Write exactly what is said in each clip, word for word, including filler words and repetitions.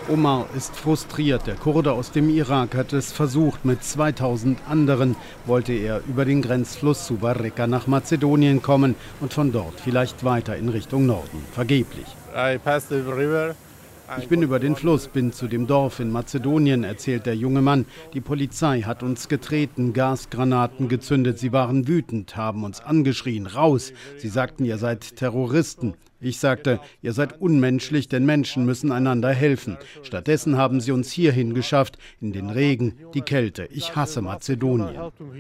Omar ist frustriert. Der Kurde aus dem Irak hat es versucht. Mit zweitausend anderen wollte er über den Grenzfluss Suwa Reka nach Mazedonien kommen und von dort vielleicht weiter in Richtung Norden. Vergeblich. Ich bin über den Fluss, bin zu dem Dorf in Mazedonien, erzählt der junge Mann. Die Polizei hat uns getreten, Gasgranaten gezündet. Sie waren wütend, haben uns angeschrien, raus. Sie sagten, ihr seid Terroristen. Ich sagte, ihr seid unmenschlich, denn Menschen müssen einander helfen. Stattdessen haben sie uns hierhin geschafft, in den Regen, die Kälte. Ich hasse Mazedonien.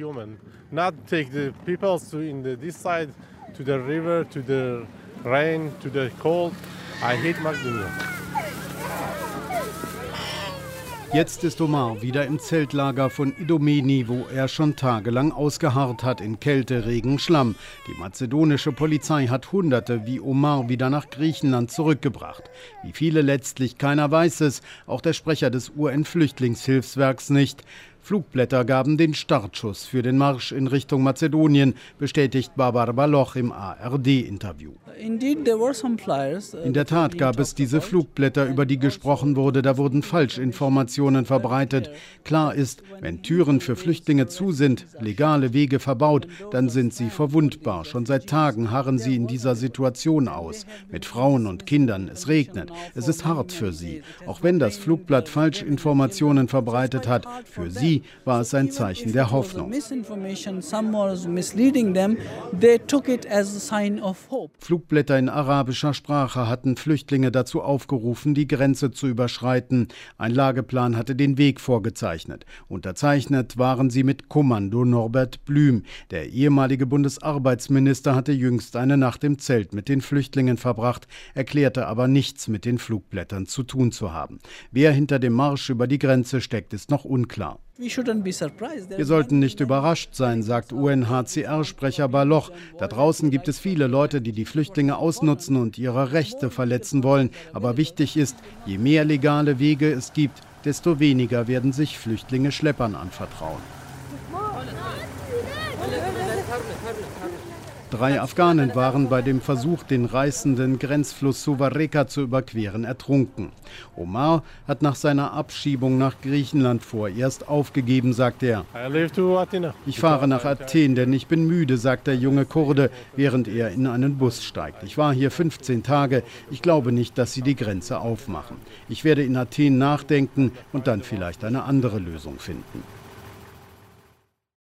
Jetzt ist Omar wieder im Zeltlager von Idomeni, wo er schon tagelang ausgeharrt hat in Kälte, Regen, Schlamm. Die mazedonische Polizei hat Hunderte wie Omar wieder nach Griechenland zurückgebracht. Wie viele letztlich, keiner weiß es, auch der Sprecher des U N-Flüchtlingshilfswerks nicht. Flugblätter gaben den Startschuss für den Marsch in Richtung Mazedonien, bestätigt Babar Baloch im A R D-Interview. In der Tat gab es diese Flugblätter, über die gesprochen wurde. Da wurden Falschinformationen verbreitet. Klar ist, wenn Türen für Flüchtlinge zu sind, legale Wege verbaut, dann sind sie verwundbar. Schon seit Tagen harren sie in dieser Situation aus. Mit Frauen und Kindern. Es regnet. Es ist hart für sie. Auch wenn das Flugblatt Falschinformationen verbreitet hat, für sie war es ein Zeichen der Hoffnung. Flugblätter in arabischer Sprache hatten Flüchtlinge dazu aufgerufen, die Grenze zu überschreiten. Ein Lageplan hatte den Weg vorgezeichnet. Unterzeichnet waren sie mit Kommando Norbert Blüm. Der ehemalige Bundesarbeitsminister hatte jüngst eine Nacht im Zelt mit den Flüchtlingen verbracht, erklärte aber nichts mit den Flugblättern zu tun zu haben. Wer hinter dem Marsch über die Grenze steckt, ist noch unklar. Wir sollten nicht überrascht sein, sagt U N H C R-Sprecher Baloch. Da draußen gibt es viele Leute, die die Flüchtlinge ausnutzen und ihre Rechte verletzen wollen. Aber wichtig ist, je mehr legale Wege es gibt, desto weniger werden sich Flüchtlinge Schleppern anvertrauen. Drei Afghanen waren bei dem Versuch, den reißenden Grenzfluss Suwa Reka zu überqueren, ertrunken. Omar hat nach seiner Abschiebung nach Griechenland vorerst aufgegeben, sagt er. Ich fahre nach Athen, denn ich bin müde, sagt der junge Kurde, während er in einen Bus steigt. Ich war hier fünfzehn Tage. Ich glaube nicht, dass sie die Grenze aufmachen. Ich werde in Athen nachdenken und dann vielleicht eine andere Lösung finden.